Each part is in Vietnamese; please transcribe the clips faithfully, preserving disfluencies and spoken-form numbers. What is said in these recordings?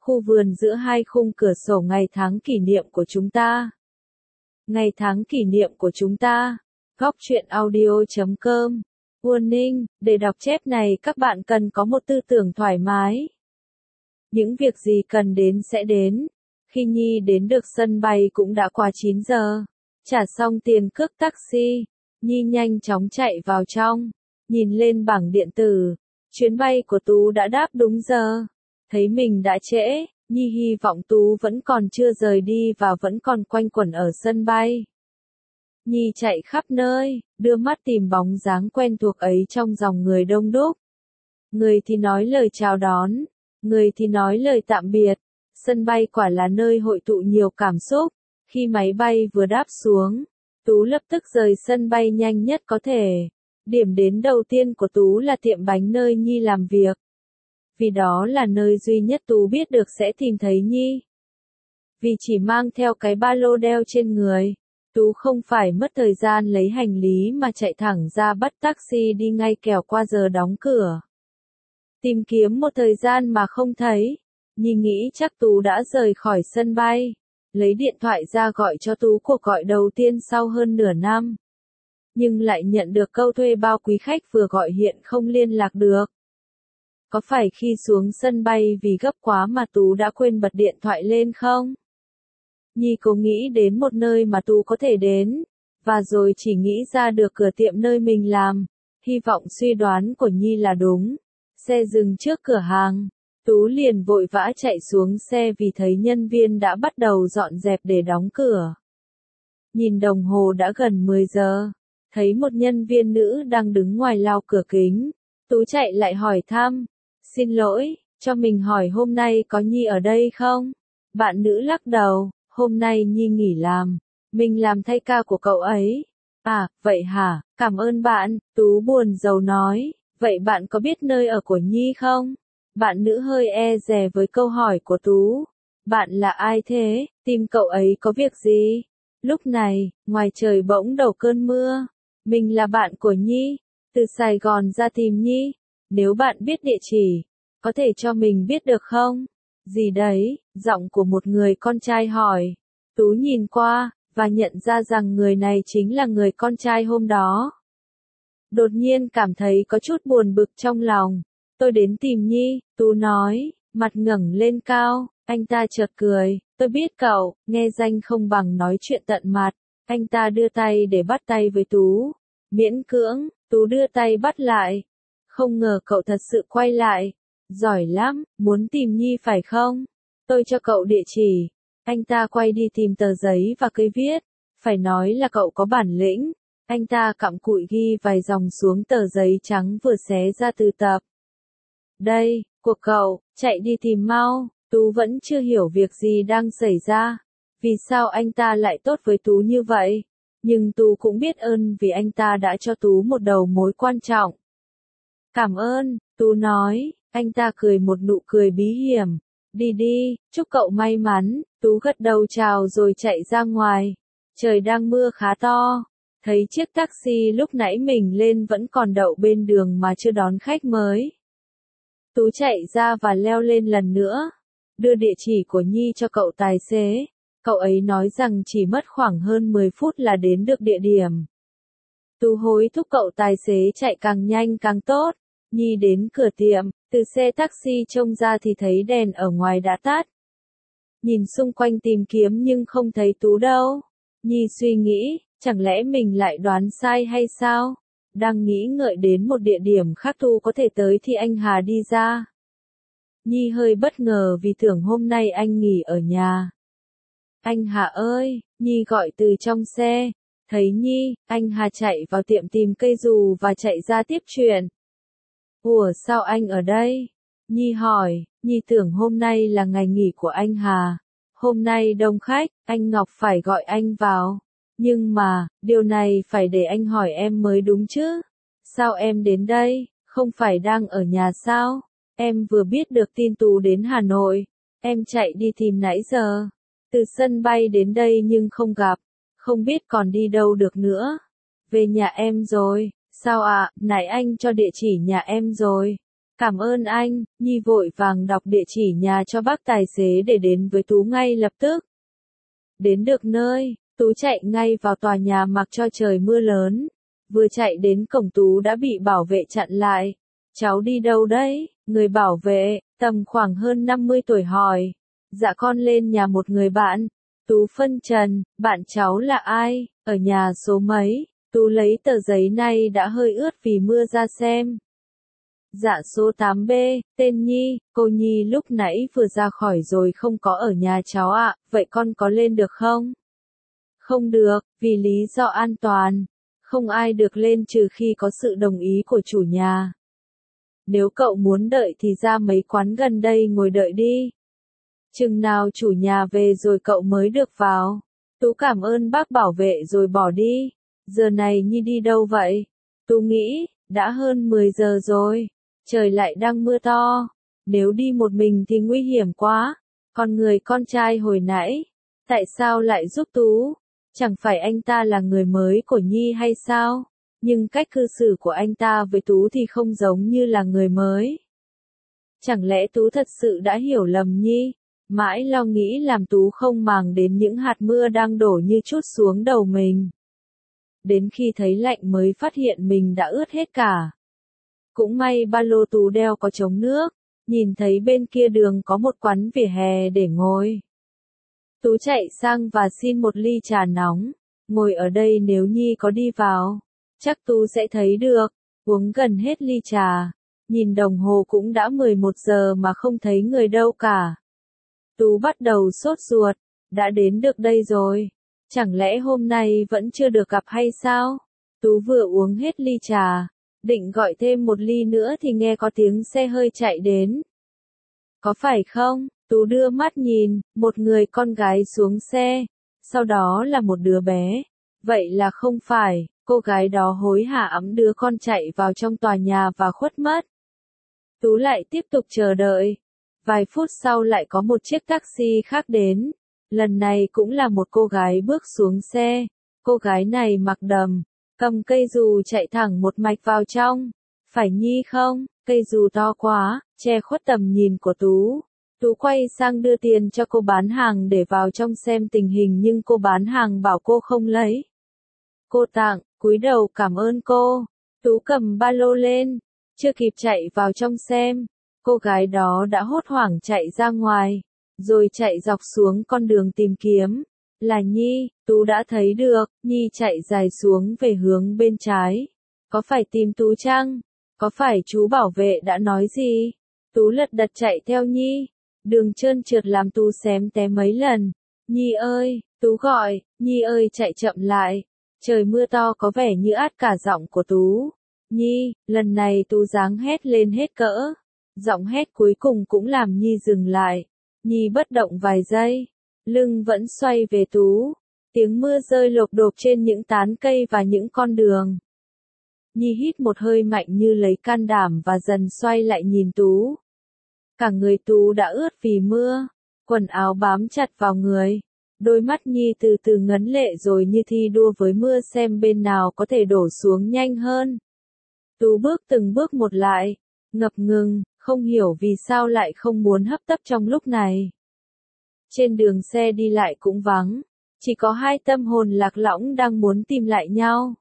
khu vườn giữa hai khung cửa sổ ngày tháng kỷ niệm của chúng ta. Ngày tháng kỷ niệm của chúng ta. Góc truyện audio chấm com. Warning, để đọc chép này các bạn cần có một tư tưởng thoải mái. Những việc gì cần đến sẽ đến. Khi Nhi đến được sân bay cũng đã qua chín giờ. Trả xong tiền cước taxi, Nhi nhanh chóng chạy vào trong. Nhìn lên bảng điện tử, chuyến bay của Tú đã đáp đúng giờ. Thấy mình đã trễ, Nhi hy vọng Tú vẫn còn chưa rời đi và vẫn còn quanh quẩn ở sân bay. Nhi chạy khắp nơi, đưa mắt tìm bóng dáng quen thuộc ấy trong dòng người đông đúc. Người thì nói lời chào đón, người thì nói lời tạm biệt. Sân bay quả là nơi hội tụ nhiều cảm xúc. Khi máy bay vừa đáp xuống, Tú lập tức rời sân bay nhanh nhất có thể. Điểm đến đầu tiên của Tú là tiệm bánh nơi Nhi làm việc. Vì đó là nơi duy nhất Tú biết được sẽ tìm thấy Nhi. Vì chỉ mang theo cái ba lô đeo trên người, Tú không phải mất thời gian lấy hành lý mà chạy thẳng ra bắt taxi đi ngay kẻo qua giờ đóng cửa. Tìm kiếm một thời gian mà không thấy, Nhi nghĩ chắc Tú đã rời khỏi sân bay. Lấy điện thoại ra gọi cho Tú cuộc gọi đầu tiên sau hơn nửa năm. Nhưng lại nhận được câu thuê bao quý khách vừa gọi hiện không liên lạc được. Có phải khi xuống sân bay vì gấp quá mà Tú đã quên bật điện thoại lên không? Nhi cố nghĩ đến một nơi mà Tú có thể đến, và rồi chỉ nghĩ ra được cửa tiệm nơi mình làm. Hy vọng suy đoán của Nhi là đúng. Xe dừng trước cửa hàng. Tú liền vội vã chạy xuống xe vì thấy nhân viên đã bắt đầu dọn dẹp để đóng cửa. Nhìn đồng hồ đã gần mười giờ. Thấy một nhân viên nữ đang đứng ngoài lau cửa kính. Tú chạy lại hỏi thăm. Xin lỗi, cho mình hỏi hôm nay có Nhi ở đây không? Bạn nữ lắc đầu. Hôm nay Nhi nghỉ làm. Mình làm thay ca của cậu ấy. À, vậy hả? Cảm ơn bạn. Tú buồn rầu nói. Vậy bạn có biết nơi ở của Nhi không? Bạn nữ hơi e dè với câu hỏi của Tú. Bạn là ai thế? Tìm cậu ấy có việc gì? Lúc này, ngoài trời bỗng đổ cơn mưa. Mình là bạn của Nhi. Từ Sài Gòn ra tìm Nhi. Nếu bạn biết địa chỉ, có thể cho mình biết được không? Gì đấy? Giọng của một người con trai hỏi. Tú nhìn qua, và nhận ra rằng người này chính là người con trai hôm đó. Đột nhiên cảm thấy có chút buồn bực trong lòng. Tôi đến tìm Nhi, Tú nói, mặt ngẩng lên cao. Anh ta chợt cười. Tôi biết cậu, nghe danh không bằng nói chuyện tận mặt. Anh ta đưa tay để bắt tay với Tú. Miễn cưỡng, Tú đưa tay bắt lại. Không ngờ cậu thật sự quay lại. Giỏi lắm, muốn tìm Nhi phải không? Tôi cho cậu địa chỉ. Anh ta quay đi tìm tờ giấy và cây viết. Phải nói là cậu có bản lĩnh. Anh ta cặm cụi ghi vài dòng xuống tờ giấy trắng vừa xé ra từ tập. Đây, của cậu, chạy đi tìm mau. Tú vẫn chưa hiểu việc gì đang xảy ra. Vì sao anh ta lại tốt với Tú như vậy? Nhưng Tú cũng biết ơn vì anh ta đã cho Tú một đầu mối quan trọng. Cảm ơn, Tú nói. Anh ta cười một nụ cười bí hiểm. Đi đi, chúc cậu may mắn. Tú gật đầu chào rồi chạy ra ngoài. Trời đang mưa khá to. Thấy chiếc taxi lúc nãy mình lên vẫn còn đậu bên đường mà chưa đón khách mới. Tú chạy ra và leo lên lần nữa. Đưa địa chỉ của Nhi cho cậu tài xế. Cậu ấy nói rằng chỉ mất khoảng hơn mười phút là đến được địa điểm. Tú hối thúc cậu tài xế chạy càng nhanh càng tốt. Nhi đến cửa tiệm, từ xe taxi trông ra thì thấy đèn ở ngoài đã tắt. Nhìn xung quanh tìm kiếm nhưng không thấy Tú đâu. Nhi suy nghĩ, chẳng lẽ mình lại đoán sai hay sao? Đang nghĩ ngợi đến một địa điểm khác Tú có thể tới thì anh Hà đi ra. Nhi hơi bất ngờ vì tưởng hôm nay anh nghỉ ở nhà. Anh Hà ơi, Nhi gọi từ trong xe. Thấy Nhi, anh Hà chạy vào tiệm tìm cây dù và chạy ra tiếp chuyện. Ủa sao anh ở đây? Nhi hỏi, Nhi tưởng hôm nay là ngày nghỉ của anh Hà. Hôm nay đông khách, anh Ngọc phải gọi anh vào. Nhưng mà, điều này phải để anh hỏi em mới đúng chứ. Sao em đến đây, không phải đang ở nhà sao? Em vừa biết được tin Tú đến Hà Nội. Em chạy đi tìm nãy giờ. Từ sân bay đến đây nhưng không gặp. Không biết còn đi đâu được nữa. Về nhà em rồi. Sao ạ, à, nãy anh cho địa chỉ nhà em rồi. Cảm ơn anh, Nhi vội vàng đọc địa chỉ nhà cho bác tài xế để đến với Tú ngay lập tức. Đến được nơi, Tú chạy ngay vào tòa nhà mặc cho trời mưa lớn. Vừa chạy đến cổng Tú đã bị bảo vệ chặn lại. Cháu đi đâu đấy? Người bảo vệ, tầm khoảng hơn năm mươi tuổi hỏi. Dạ con lên nhà một người bạn. Tú phân trần, bạn cháu là ai? Ở nhà số mấy? Tú lấy tờ giấy này đã hơi ướt vì mưa ra xem. Dạ số tám B, tên Nhi, cô Nhi lúc nãy vừa ra khỏi rồi không có ở nhà cháu ạ, vậy con có lên được không? Không được, vì lý do an toàn. Không ai được lên trừ khi có sự đồng ý của chủ nhà. Nếu cậu muốn đợi thì ra mấy quán gần đây ngồi đợi đi. Chừng nào chủ nhà về rồi cậu mới được vào. Tú cảm ơn bác bảo vệ rồi bỏ đi. Giờ này Nhi đi đâu vậy? Tú nghĩ, đã hơn mười giờ rồi. Trời lại đang mưa to. Nếu đi một mình thì nguy hiểm quá. Còn người con trai hồi nãy, tại sao lại giúp Tú? Chẳng phải anh ta là người mới của Nhi hay sao? Nhưng cách cư xử của anh ta với Tú thì không giống như là người mới. Chẳng lẽ Tú thật sự đã hiểu lầm Nhi? Mãi lo nghĩ làm Tú không màng đến những hạt mưa đang đổ như trút xuống đầu mình. Đến khi thấy lạnh mới phát hiện mình đã ướt hết cả. Cũng may ba lô Tú đeo có chống nước, nhìn thấy bên kia đường có một quán vỉa hè để ngồi. Tú chạy sang và xin một ly trà nóng, ngồi ở đây nếu Nhi có đi vào, chắc Tú sẽ thấy được, uống gần hết ly trà, nhìn đồng hồ cũng đã mười một giờ mà không thấy người đâu cả. Tú bắt đầu sốt ruột, đã đến được đây rồi, chẳng lẽ hôm nay vẫn chưa được gặp hay sao? Tú vừa uống hết ly trà, định gọi thêm một ly nữa thì nghe có tiếng xe hơi chạy đến. Có phải không? Tú đưa mắt nhìn, một người con gái xuống xe, sau đó là một đứa bé. Vậy là không phải, cô gái đó hối hả ẵm đứa con chạy vào trong tòa nhà và khuất mất. Tú lại tiếp tục chờ đợi. Vài phút sau lại có một chiếc taxi khác đến. Lần này cũng là một cô gái bước xuống xe. Cô gái này mặc đầm, cầm cây dù chạy thẳng một mạch vào trong. Phải Nhi không? Cây dù to quá, che khuất tầm nhìn của Tú. Tú quay sang đưa tiền cho cô bán hàng để vào trong xem tình hình nhưng cô bán hàng bảo cô không lấy. Cô tặng, cúi đầu cảm ơn cô. Tú cầm ba lô lên, chưa kịp chạy vào trong xem. Cô gái đó đã hốt hoảng chạy ra ngoài, rồi chạy dọc xuống con đường tìm kiếm. Là Nhi, Tú đã thấy được, Nhi chạy dài xuống về hướng bên trái. Có phải tìm Tú chăng? Có phải chú bảo vệ đã nói gì? Tú lật đật chạy theo Nhi. Đường trơn trượt làm Tú xém té mấy lần. Nhi ơi, Tú gọi, Nhi ơi chạy chậm lại. Trời mưa to có vẻ như át cả giọng của Tú. Nhi, lần này Tú giáng hét lên hết cỡ. Giọng hét cuối cùng cũng làm Nhi dừng lại. Nhi bất động vài giây. Lưng vẫn xoay về Tú. Tiếng mưa rơi lộp độp trên những tán cây và những con đường. Nhi hít một hơi mạnh như lấy can đảm và dần xoay lại nhìn Tú. Cả người Tú đã ướt vì mưa, quần áo bám chặt vào người. Đôi mắt Nhi từ từ ngấn lệ rồi như thi đua với mưa xem bên nào có thể đổ xuống nhanh hơn. Tú bước từng bước một lại, ngập ngừng, không hiểu vì sao lại không muốn hấp tấp trong lúc này. Trên đường xe đi lại cũng vắng, chỉ có hai tâm hồn lạc lõng đang muốn tìm lại nhau.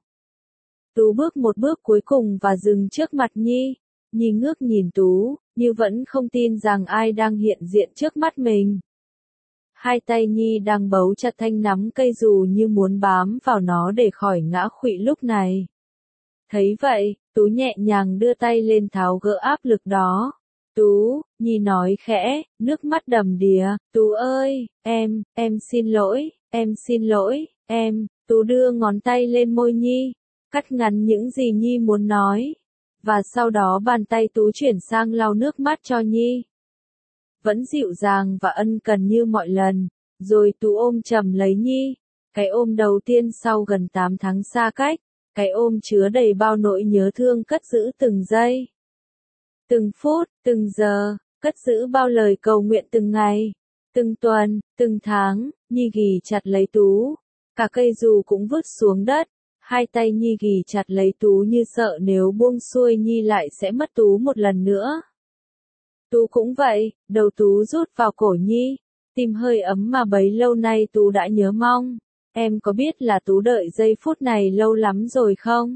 Tú bước một bước cuối cùng và dừng trước mặt Nhi. Nhi ngước nhìn Tú, như vẫn không tin rằng ai đang hiện diện trước mắt mình. Hai tay Nhi đang bấu chặt thanh nắm cây dù như muốn bám vào nó để khỏi ngã khuỵu lúc này. Thấy vậy, Tú nhẹ nhàng đưa tay lên tháo gỡ áp lực đó. Tú, Nhi nói khẽ, nước mắt đầm đìa, Tú ơi, em, em xin lỗi, em xin lỗi, em. Tú đưa ngón tay lên môi Nhi, cắt ngắn những gì Nhi muốn nói. Và sau đó bàn tay Tú chuyển sang lau nước mắt cho Nhi. Vẫn dịu dàng và ân cần như mọi lần, rồi Tú ôm chầm lấy Nhi. Cái ôm đầu tiên sau gần tám tháng xa cách, cái ôm chứa đầy bao nỗi nhớ thương cất giữ từng giây, từng phút, từng giờ, cất giữ bao lời cầu nguyện từng ngày, từng tuần, từng tháng. Nhi ghì chặt lấy Tú. Cả cây dù cũng vứt xuống đất, Hai tay Nhi ghì chặt lấy Tú như sợ nếu buông xuôi Nhi lại sẽ mất Tú một lần nữa. Tú cũng vậy, đầu Tú rút vào cổ Nhi, tim hơi ấm mà bấy lâu nay Tú đã nhớ mong. Em có biết là Tú đợi giây phút này lâu lắm rồi không?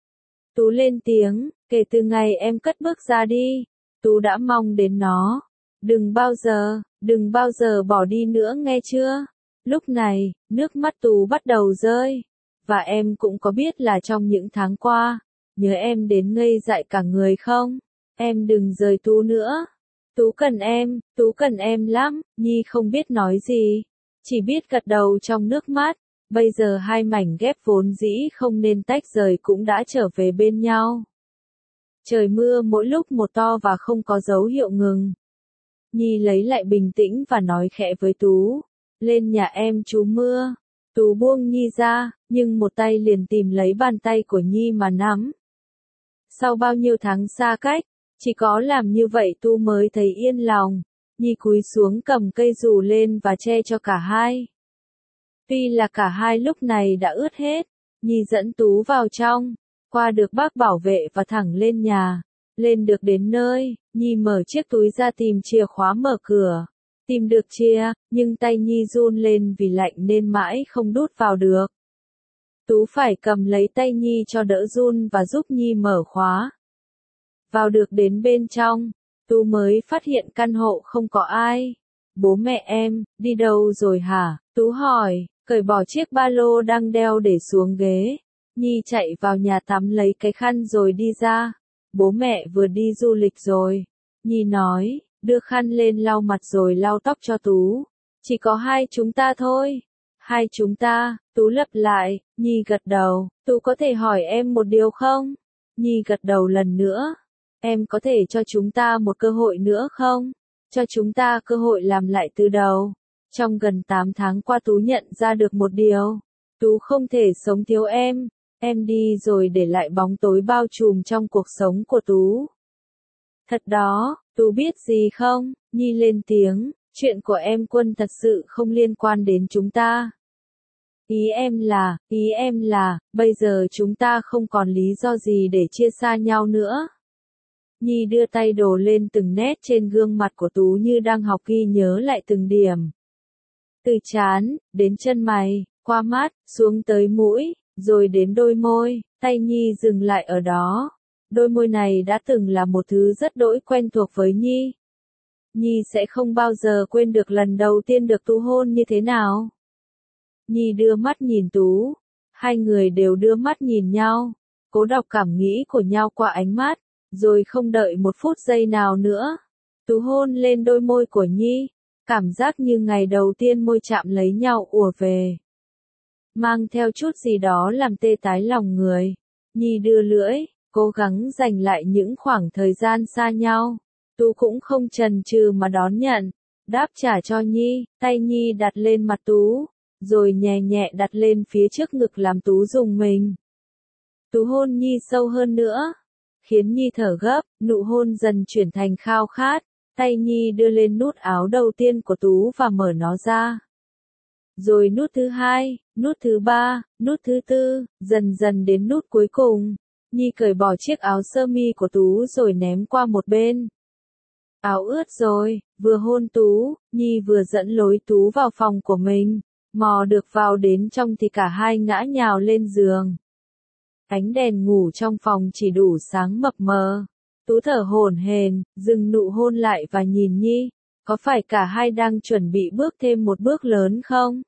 Tú lên tiếng, kể từ ngày em cất bước ra đi, Tú đã mong đến nó. Đừng bao giờ, đừng bao giờ bỏ đi nữa nghe chưa? Lúc này, nước mắt Tú bắt đầu rơi. Và em cũng có biết là trong những tháng qua, nhớ em đến ngây dại cả người không? Em đừng rời Tú nữa. Tú cần em, Tú cần em lắm. Nhi không biết nói gì, chỉ biết gật đầu trong nước mắt. Bây giờ hai mảnh ghép vốn dĩ không nên tách rời cũng đã trở về bên nhau. Trời mưa mỗi lúc một to và không có dấu hiệu ngừng. Nhi lấy lại bình tĩnh và nói khẽ với Tú, lên nhà em trú mưa. Tú buông Nhi ra, nhưng một tay liền tìm lấy bàn tay của Nhi mà nắm. Sau bao nhiêu tháng xa cách, chỉ có làm như vậy Tú mới thấy yên lòng. Nhi cúi xuống cầm cây dù lên và che cho cả hai. Tuy là cả hai lúc này đã ướt hết, Nhi dẫn Tú vào trong, qua được bác bảo vệ và thẳng lên nhà. Lên được đến nơi, Nhi mở chiếc túi ra tìm chìa khóa mở cửa. Tìm được chìa, nhưng tay Nhi run lên vì lạnh nên mãi không đút vào được. Tú phải cầm lấy tay Nhi cho đỡ run và giúp Nhi mở khóa. Vào được đến bên trong, Tú mới phát hiện căn hộ không có ai. Bố mẹ em, đi đâu rồi hả? Tú hỏi, cởi bỏ chiếc ba lô đang đeo để xuống ghế. Nhi chạy vào nhà tắm lấy cái khăn rồi đi ra. Bố mẹ vừa đi du lịch rồi. Nhi nói, đưa khăn lên lau mặt rồi lau tóc cho Tú. Chỉ có hai chúng ta thôi. Hai chúng ta, Tú lặp lại. Nhi gật đầu, Tú có thể hỏi em một điều không? Nhi gật đầu lần nữa. Em có thể cho chúng ta một cơ hội nữa không? Cho chúng ta cơ hội làm lại từ đầu. Trong gần tám tháng qua Tú nhận ra được một điều. Tú không thể sống thiếu em. Em đi rồi để lại bóng tối bao trùm trong cuộc sống của Tú. Thật đó, Tú biết gì không? Nhi lên tiếng, chuyện của em Quân thật sự không liên quan đến chúng ta. Ý em là, ý em là, bây giờ chúng ta không còn lý do gì để chia xa nhau nữa. Nhi đưa tay đổ lên từng nét trên gương mặt của Tú như đang học ghi nhớ lại từng điểm. Từ trán, đến chân mày, qua mắt, xuống tới mũi, rồi đến đôi môi, tay Nhi dừng lại ở đó. Đôi môi này đã từng là một thứ rất đỗi quen thuộc với Nhi. Nhi sẽ không bao giờ quên được lần đầu tiên được Tú hôn như thế nào. Nhi đưa mắt nhìn Tú. Hai người đều đưa mắt nhìn nhau, cố đọc cảm nghĩ của nhau qua ánh mắt, rồi không đợi một phút giây nào nữa. Tú hôn lên đôi môi của Nhi, cảm giác như ngày đầu tiên môi chạm lấy nhau ùa về. Mang theo chút gì đó làm tê tái lòng người. Nhi đưa lưỡi, cố gắng giành lại những khoảng thời gian xa nhau. Tú cũng không chần chừ mà đón nhận, đáp trả cho Nhi, tay Nhi đặt lên mặt Tú, rồi nhẹ nhẹ đặt lên phía trước ngực làm Tú rùng mình. Tú hôn Nhi sâu hơn nữa, khiến Nhi thở gấp, nụ hôn dần chuyển thành khao khát. Tay Nhi đưa lên nút áo đầu tiên của Tú và mở nó ra. Rồi nút thứ hai, nút thứ ba, nút thứ tư, dần dần đến nút cuối cùng. Nhi cởi bỏ chiếc áo sơ mi của Tú rồi ném qua một bên. Áo ướt rồi, vừa hôn Tú, Nhi vừa dẫn lối Tú vào phòng của mình. Mò được vào đến trong thì cả hai ngã nhào lên giường. Ánh đèn ngủ trong phòng chỉ đủ sáng mập mờ. Tú thở hổn hển, dừng nụ hôn lại và nhìn Nhi. Có phải cả hai đang chuẩn bị bước thêm một bước lớn không?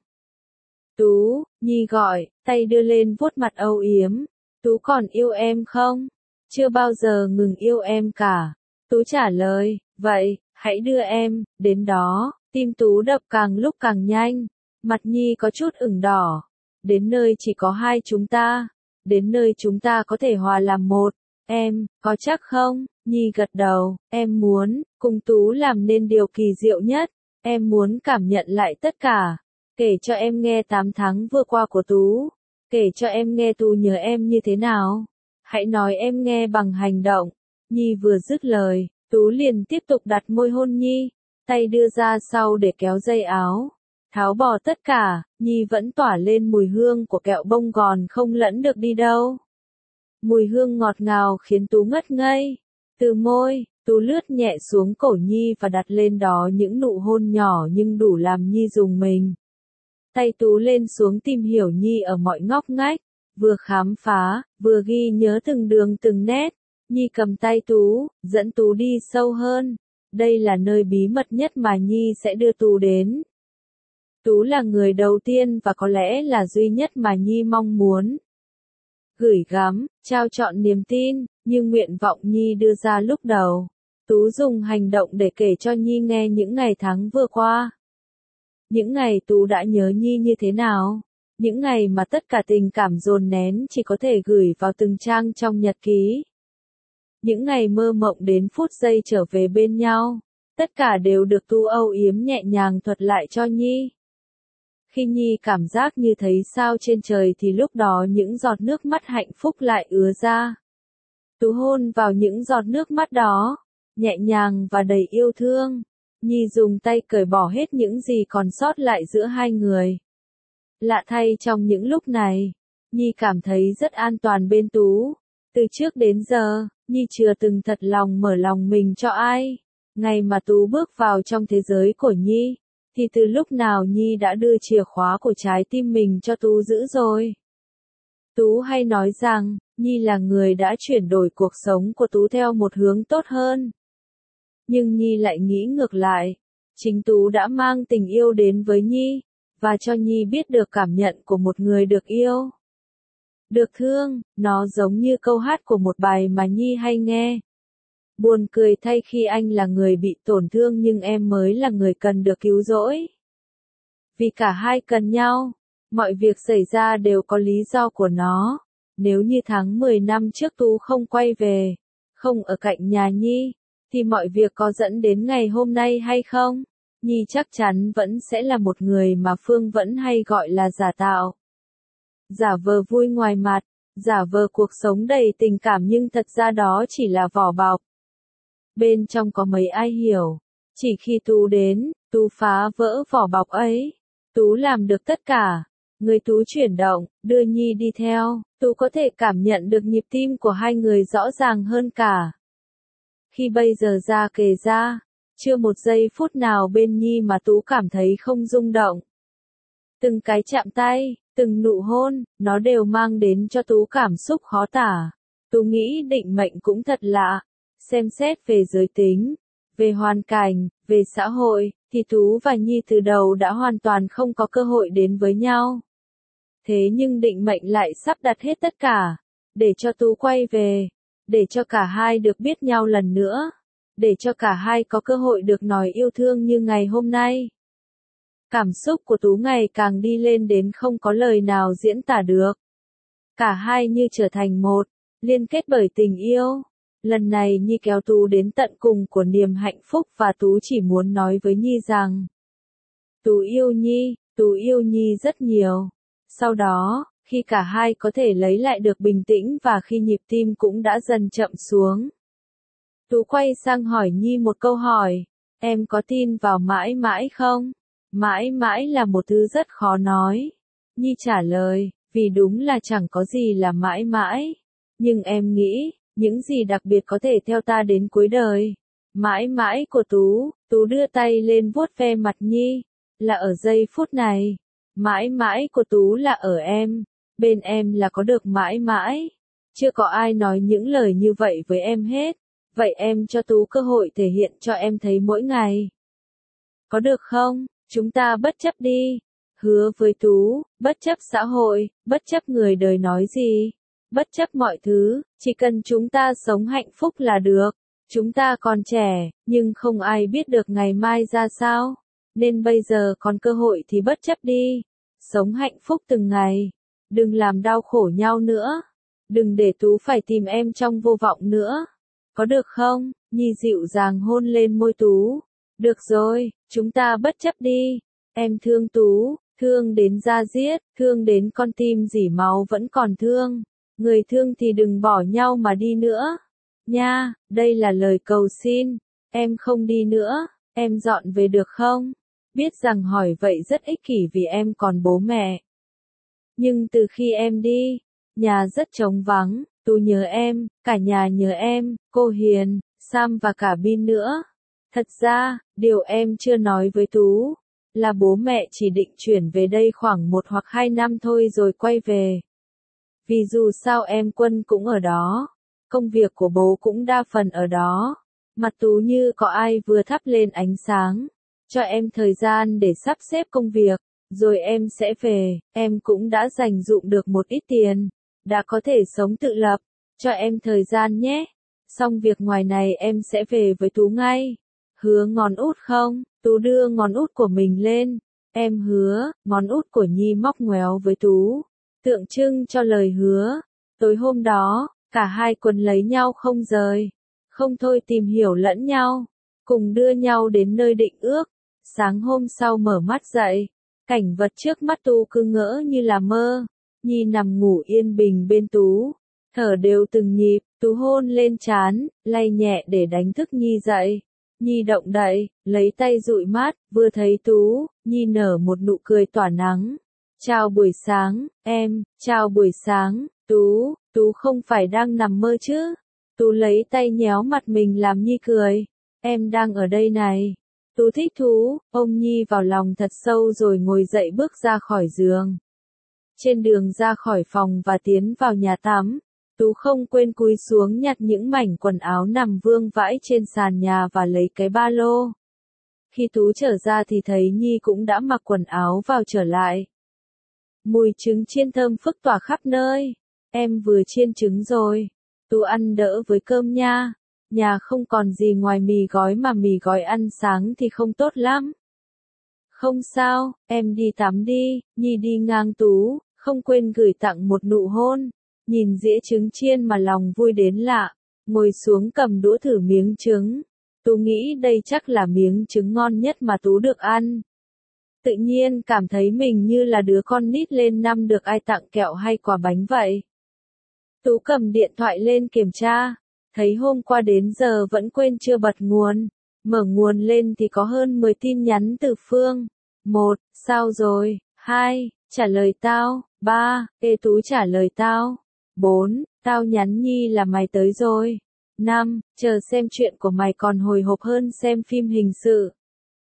Tú, Nhi gọi, tay đưa lên vuốt mặt âu yếm. Tú còn yêu em không? Chưa bao giờ ngừng yêu em cả. Tú trả lời, vậy, hãy đưa em, đến đó. Tim Tú đập càng lúc càng nhanh. Mặt Nhi có chút ửng đỏ. Đến nơi chỉ có hai chúng ta. Đến nơi chúng ta có thể hòa làm một. Em, có chắc không? Nhi gật đầu, em muốn, cùng Tú làm nên điều kỳ diệu nhất. Em muốn cảm nhận lại tất cả. Kể cho em nghe tám tháng vừa qua của Tú. Kể cho em nghe Tú nhớ em như thế nào. Hãy nói em nghe bằng hành động. Nhi vừa dứt lời, Tú liền tiếp tục đặt môi hôn Nhi. Tay đưa ra sau để kéo dây áo. Tháo bỏ tất cả, Nhi vẫn tỏa lên mùi hương của kẹo bông gòn không lẫn được đi đâu. Mùi hương ngọt ngào khiến Tú ngất ngây. Từ môi, Tú lướt nhẹ xuống cổ Nhi và đặt lên đó những nụ hôn nhỏ nhưng đủ làm Nhi rùng mình. Tay Tú lên xuống tìm hiểu Nhi ở mọi ngóc ngách, vừa khám phá, vừa ghi nhớ từng đường từng nét. Nhi cầm tay Tú, dẫn Tú đi sâu hơn. Đây là nơi bí mật nhất mà Nhi sẽ đưa Tú đến. Tú là người đầu tiên và có lẽ là duy nhất mà Nhi mong muốn gửi gắm, trao trọn niềm tin, như nguyện vọng Nhi đưa ra lúc đầu. Tú dùng hành động để kể cho Nhi nghe những ngày tháng vừa qua. Những ngày Tú đã nhớ Nhi như thế nào? Những ngày mà tất cả tình cảm dồn nén chỉ có thể gửi vào từng trang trong nhật ký. Những ngày mơ mộng đến phút giây trở về bên nhau. Tất cả đều được Tú âu yếm nhẹ nhàng thuật lại cho Nhi. Khi Nhi cảm giác như thấy sao trên trời thì lúc đó những giọt nước mắt hạnh phúc lại ứa ra. Tú hôn vào những giọt nước mắt đó, nhẹ nhàng và đầy yêu thương. Nhi dùng tay cởi bỏ hết những gì còn sót lại giữa hai người. Lạ thay trong những lúc này, Nhi cảm thấy rất an toàn bên Tú. Từ trước đến giờ, Nhi chưa từng thật lòng mở lòng mình cho ai. Ngày mà Tú bước vào trong thế giới của Nhi, thì từ lúc nào Nhi đã đưa chìa khóa của trái tim mình cho Tú giữ rồi. Tú hay nói rằng, Nhi là người đã chuyển đổi cuộc sống của Tú theo một hướng tốt hơn. Nhưng Nhi lại nghĩ ngược lại. Chính Tú đã mang tình yêu đến với Nhi, và cho Nhi biết được cảm nhận của một người được yêu. Được thương, nó giống như câu hát của một bài mà Nhi hay nghe. Buồn cười thay khi anh là người bị tổn thương nhưng em mới là người cần được cứu rỗi. Vì cả hai cần nhau, mọi việc xảy ra đều có lý do của nó. Nếu như tháng mười năm trước Tú không quay về, không ở cạnh nhà Nhi, thì mọi việc có dẫn đến ngày hôm nay hay không? Nhi chắc chắn vẫn sẽ là một người mà Phương vẫn hay gọi là giả tạo. Giả vờ vui ngoài mặt, giả vờ cuộc sống đầy tình cảm nhưng thật ra đó chỉ là vỏ bọc. Bên trong có mấy ai hiểu. Chỉ khi Tú đến, Tú phá vỡ vỏ bọc ấy. Tú làm được tất cả. Người Tú chuyển động, đưa Nhi đi theo. Tú có thể cảm nhận được nhịp tim của hai người rõ ràng hơn cả. Khi bây giờ ra kề ra, chưa một giây phút nào bên Nhi mà Tú cảm thấy không rung động. Từng cái chạm tay, từng nụ hôn, nó đều mang đến cho Tú cảm xúc khó tả. Tú nghĩ định mệnh cũng thật lạ. Xem xét về giới tính, về hoàn cảnh, về xã hội, thì Tú và Nhi từ đầu đã hoàn toàn không có cơ hội đến với nhau. Thế nhưng định mệnh lại sắp đặt hết tất cả, để cho Tú quay về, để cho cả hai được biết nhau lần nữa, để cho cả hai có cơ hội được nói yêu thương như ngày hôm nay. Cảm xúc của Tú ngày càng đi lên đến không có lời nào diễn tả được. Cả hai như trở thành một, liên kết bởi tình yêu. Lần này Nhi kéo Tú đến tận cùng của niềm hạnh phúc và Tú chỉ muốn nói với Nhi rằng Tú yêu Nhi, Tú yêu Nhi rất nhiều. Sau đó, khi cả hai có thể lấy lại được bình tĩnh và khi nhịp tim cũng đã dần chậm xuống, Tú quay sang hỏi Nhi một câu hỏi, em có tin vào mãi mãi không? Mãi mãi là một thứ rất khó nói. Nhi trả lời, vì đúng là chẳng có gì là mãi mãi. Nhưng em nghĩ, những gì đặc biệt có thể theo ta đến cuối đời. Mãi mãi của Tú, Tú đưa tay lên vuốt ve mặt Nhi, là ở giây phút này. Mãi mãi của Tú là ở em, bên em là có được mãi mãi. Chưa có ai nói những lời như vậy với em hết. Vậy em cho Tú cơ hội thể hiện cho em thấy mỗi ngày. Có được không? Chúng ta bất chấp đi. Hứa với Tú, bất chấp xã hội, bất chấp người đời nói gì. Bất chấp mọi thứ, chỉ cần chúng ta sống hạnh phúc là được. Chúng ta còn trẻ, nhưng không ai biết được ngày mai ra sao. Nên bây giờ còn cơ hội thì bất chấp đi. Sống hạnh phúc từng ngày. Đừng làm đau khổ nhau nữa. Đừng để Tú phải tìm em trong vô vọng nữa. Có được không? Nhi dịu dàng hôn lên môi Tú. Được rồi, chúng ta bất chấp đi. Em thương Tú, thương đến da diết, thương đến con tim dỉ máu vẫn còn thương. Người thương thì đừng bỏ nhau mà đi nữa. Nha, đây là lời cầu xin. Em không đi nữa, em dọn về được không? Biết rằng hỏi vậy rất ích kỷ vì em còn bố mẹ. Nhưng từ khi em đi, nhà rất trống vắng, Tú nhớ em, cả nhà nhớ em, cô Hiền, Sam và cả Bin nữa. Thật ra, điều em chưa nói với Tú, là bố mẹ chỉ định chuyển về đây khoảng một hoặc hai năm thôi rồi quay về. Vì dù sao em Quân cũng ở đó, công việc của bố cũng đa phần ở đó, mặt Tú như có ai vừa thắp lên ánh sáng, cho em thời gian để sắp xếp công việc, rồi em sẽ về, em cũng đã dành dụm được một ít tiền, đã có thể sống tự lập, cho em thời gian nhé, xong việc ngoài này em sẽ về với Tú ngay. Hứa ngón út không? Tú đưa ngón út của mình lên. Em hứa, ngón út của Nhi móc ngoéo với Tú. Tượng trưng cho lời hứa. Tối hôm đó, cả hai quấn lấy nhau không rời. Không thôi tìm hiểu lẫn nhau. Cùng đưa nhau đến nơi định ước. Sáng hôm sau mở mắt dậy. Cảnh vật trước mắt Tú cứ ngỡ như là mơ. Nhi nằm ngủ yên bình bên Tú. Thở đều từng nhịp. Tú hôn lên trán, lay nhẹ để đánh thức Nhi dậy. Nhi động đậy, lấy tay dụi mắt, vừa thấy Tú, Nhi nở một nụ cười tỏa nắng. Chào buổi sáng, em, chào buổi sáng, Tú, Tú không phải đang nằm mơ chứ? Tú lấy tay nhéo mặt mình làm Nhi cười. Em đang ở đây này. Tú thích thú, ôm Nhi vào lòng thật sâu rồi ngồi dậy bước ra khỏi giường. Trên đường ra khỏi phòng và tiến vào nhà tắm, Tú không quên cúi xuống nhặt những mảnh quần áo nằm vương vãi trên sàn nhà và lấy cái ba lô. Khi Tú trở ra thì thấy Nhi cũng đã mặc quần áo vào trở lại. Mùi trứng chiên thơm phức tỏa khắp nơi. Em vừa chiên trứng rồi. Tú ăn đỡ với cơm nha. Nhà không còn gì ngoài mì gói mà mì gói ăn sáng thì không tốt lắm. Không sao, em đi tắm đi. Nhi đi ngang Tú, không quên gửi tặng một nụ hôn. Nhìn dĩa trứng chiên mà lòng vui đến lạ, ngồi xuống cầm đũa thử miếng trứng. Tú nghĩ đây chắc là miếng trứng ngon nhất mà Tú được ăn. Tự nhiên cảm thấy mình như là đứa con nít lên năm được ai tặng kẹo hay quà bánh vậy. Tú cầm điện thoại lên kiểm tra, thấy hôm qua đến giờ vẫn quên chưa bật nguồn. Mở nguồn lên thì có hơn mười tin nhắn từ Phương. Một, sao rồi? Hai, trả lời tao. Ba, ê Tú trả lời tao. Bốn, tao nhắn Nhi là mày tới rồi. Năm, chờ xem chuyện của mày còn hồi hộp hơn xem phim hình sự.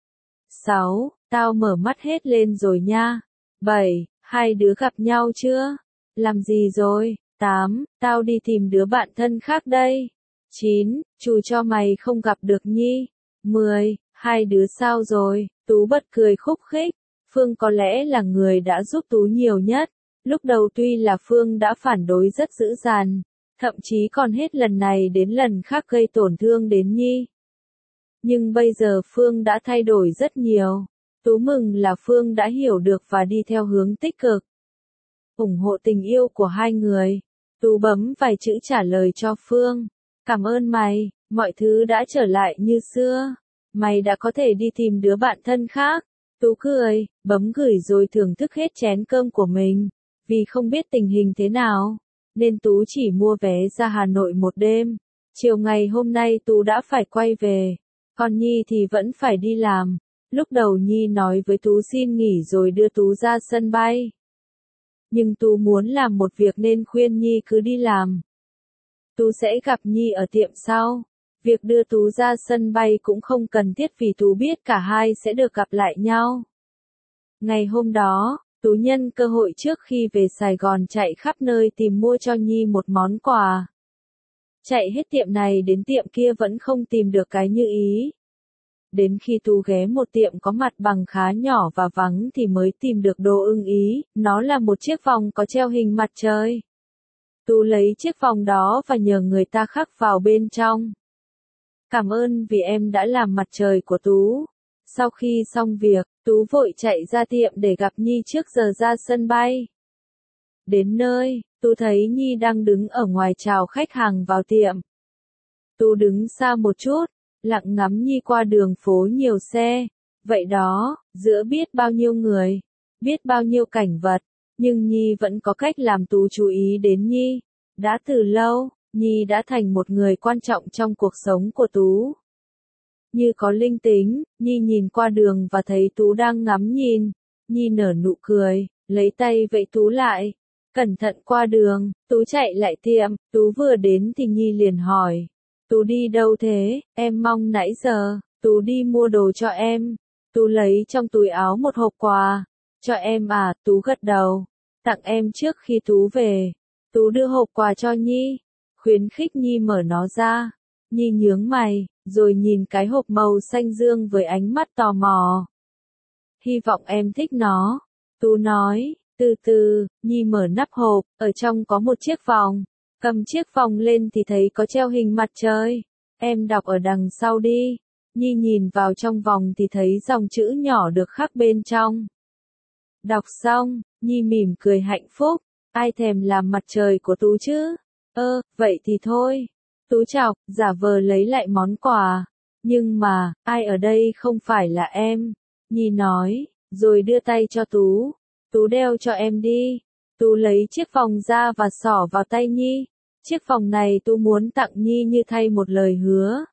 Sáu, tao mở mắt hết lên rồi nha. Bảy, hai đứa gặp nhau chưa? Làm gì rồi? Tám, tao đi tìm đứa bạn thân khác đây. Chín, chù cho mày không gặp được Nhi. Mười, hai đứa sao rồi? Tú bật cười khúc khích. Phương có lẽ là người đã giúp Tú nhiều nhất. Lúc đầu tuy là Phương đã phản đối rất dữ dằn, thậm chí còn hết lần này đến lần khác gây tổn thương đến Nhi. Nhưng bây giờ Phương đã thay đổi rất nhiều. Tú mừng là Phương đã hiểu được và đi theo hướng tích cực. Ủng hộ tình yêu của hai người. Tú bấm vài chữ trả lời cho Phương. Cảm ơn mày, mọi thứ đã trở lại như xưa. Mày đã có thể đi tìm đứa bạn thân khác. Tú cười, bấm gửi rồi thưởng thức hết chén cơm của mình. Vì không biết tình hình thế nào, nên Tú chỉ mua vé ra Hà Nội một đêm. Chiều ngày hôm nay Tú đã phải quay về. Còn Nhi thì vẫn phải đi làm. Lúc đầu Nhi nói với Tú xin nghỉ rồi đưa Tú ra sân bay. Nhưng Tú muốn làm một việc nên khuyên Nhi cứ đi làm. Tú sẽ gặp Nhi ở tiệm sau. Việc đưa Tú ra sân bay cũng không cần thiết vì Tú biết cả hai sẽ được gặp lại nhau. Ngày hôm đó, Tú nhân cơ hội trước khi về Sài Gòn chạy khắp nơi tìm mua cho Nhi một món quà. Chạy hết tiệm này đến tiệm kia vẫn không tìm được cái như ý. Đến khi Tú ghé một tiệm có mặt bằng khá nhỏ và vắng thì mới tìm được đồ ưng ý, nó là một chiếc vòng có treo hình mặt trời. Tú lấy chiếc vòng đó và nhờ người ta khắc vào bên trong. Cảm ơn vì em đã làm mặt trời của Tú. Sau khi xong việc, Tú vội chạy ra tiệm để gặp Nhi trước giờ ra sân bay. Đến nơi, Tú thấy Nhi đang đứng ở ngoài chào khách hàng vào tiệm. Tú đứng xa một chút, lặng ngắm Nhi qua đường phố nhiều xe. Vậy đó, giữa biết bao nhiêu người, biết bao nhiêu cảnh vật, nhưng Nhi vẫn có cách làm Tú chú ý đến Nhi. Đã từ lâu, Nhi đã thành một người quan trọng trong cuộc sống của Tú. như có linh tính. Nhi nhìn qua đường và thấy Tú đang ngắm nhìn. Nhi nở nụ cười, lấy tay vẫy Tú lại. Cẩn thận qua đường. Tú chạy lại tiệm. Tú vừa đến thì Nhi liền hỏi. Tú đi đâu thế? Em mong nãy giờ. Tú đi mua đồ cho em. Tú lấy trong túi áo một hộp quà. Cho em à? Tú gật đầu. Tặng em trước khi Tú về. Tú đưa hộp quà cho Nhi. Khuyến khích Nhi mở nó ra. Nhi nhướng mày, rồi nhìn cái hộp màu xanh dương với ánh mắt tò mò. Hy vọng em thích nó. Tú nói. Từ từ. Nhi mở nắp hộp. Ở trong có một chiếc vòng. Cầm chiếc vòng lên thì thấy có treo hình mặt trời. Em đọc ở đằng sau đi. Nhi nhìn vào trong vòng thì thấy dòng chữ nhỏ được khắc bên trong. Đọc xong, Nhi mỉm cười hạnh phúc. Ai thèm làm mặt trời của Tú chứ? Ơ, vậy thì thôi. Tú chọc, giả vờ lấy lại món quà. Nhưng mà, ai ở đây không phải là em? Nhi nói, rồi đưa tay cho Tú. Tú đeo cho em đi. Tú lấy chiếc vòng ra và xỏ vào tay Nhi. Chiếc vòng này Tú muốn tặng Nhi như thay một lời hứa.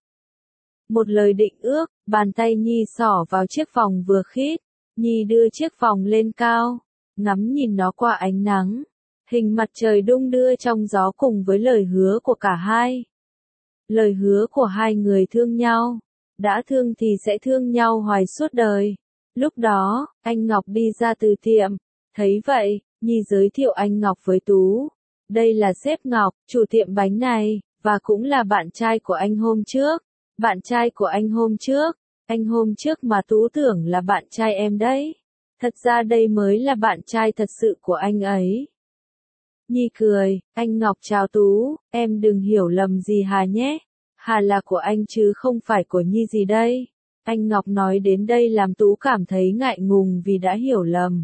Một lời định ước. Bàn tay Nhi xỏ vào chiếc vòng vừa khít. Nhi đưa chiếc vòng lên cao. Ngắm nhìn nó qua ánh nắng. Hình mặt trời đung đưa trong gió cùng với lời hứa của cả hai. Lời hứa của hai người thương nhau. Đã thương thì sẽ thương nhau hoài suốt đời. Lúc đó, anh Ngọc đi ra từ tiệm. Thấy vậy, Nhi giới thiệu anh Ngọc với Tú. Đây là sếp Ngọc, chủ tiệm bánh này, và cũng là bạn trai của anh hôm trước. Bạn trai của anh hôm trước. Anh hôm trước mà Tú tưởng là bạn trai em đấy. Thật ra đây mới là bạn trai thật sự của anh ấy. Nhi cười, anh Ngọc chào Tú, em đừng hiểu lầm gì Hà nhé. Hà là của anh chứ không phải của Nhi gì đây. Anh Ngọc nói đến đây làm Tú cảm thấy ngại ngùng vì đã hiểu lầm.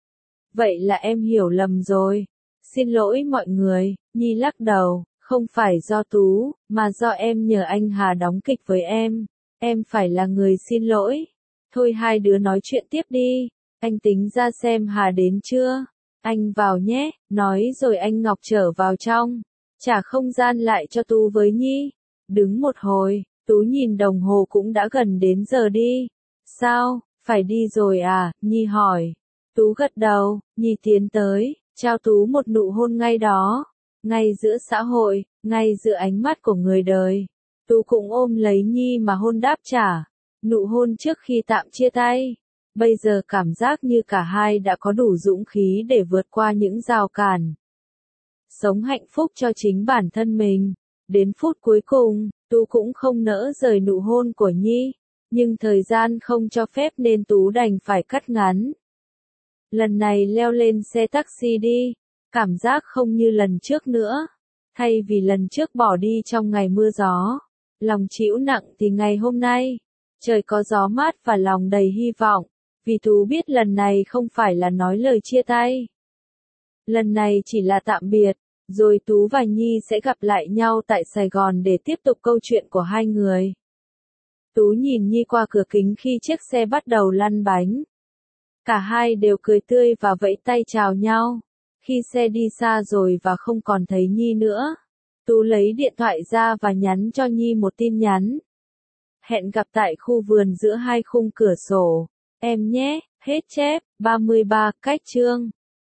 Vậy là em hiểu lầm rồi. Xin lỗi mọi người. Nhi lắc đầu, không phải do Tú, mà do em nhờ anh Hà đóng kịch với em. Em phải là người xin lỗi. Thôi hai đứa nói chuyện tiếp đi. Anh tính ra xem Hà đến chưa? Anh vào nhé, nói rồi anh Ngọc trở vào trong. Trả không gian lại cho Tú với Nhi. Đứng một hồi, Tú nhìn đồng hồ cũng đã gần đến giờ đi. Sao, phải đi rồi à? Nhi hỏi. Tú gật đầu, Nhi tiến tới, trao Tú một nụ hôn ngay đó. Ngay giữa xã hội, ngay giữa ánh mắt của người đời. Tú cũng ôm lấy Nhi mà hôn đáp trả. Nụ hôn trước khi tạm chia tay. Bây giờ cảm giác như cả hai đã có đủ dũng khí để vượt qua những rào cản. Sống hạnh phúc cho chính bản thân mình. Đến phút cuối cùng, Tú cũng không nỡ rời nụ hôn của Nhi. Nhưng thời gian không cho phép nên Tú đành phải cắt ngắn. Lần này leo lên xe taxi đi. Cảm giác không như lần trước nữa. Thay vì lần trước bỏ đi trong ngày mưa gió. Lòng trĩu nặng thì ngày hôm nay. Trời có gió mát và lòng đầy hy vọng. Vì Tú biết lần này không phải là nói lời chia tay. Lần này chỉ là tạm biệt. Rồi Tú và Nhi sẽ gặp lại nhau tại Sài Gòn để tiếp tục câu chuyện của hai người. Tú nhìn Nhi qua cửa kính khi chiếc xe bắt đầu lăn bánh. Cả hai đều cười tươi và vẫy tay chào nhau. Khi xe đi xa rồi và không còn thấy Nhi nữa, Tú lấy điện thoại ra và nhắn cho Nhi một tin nhắn. Hẹn gặp tại khu vườn giữa hai khung cửa sổ. Em nhé, hết chép, ba mươi ba, cách chương.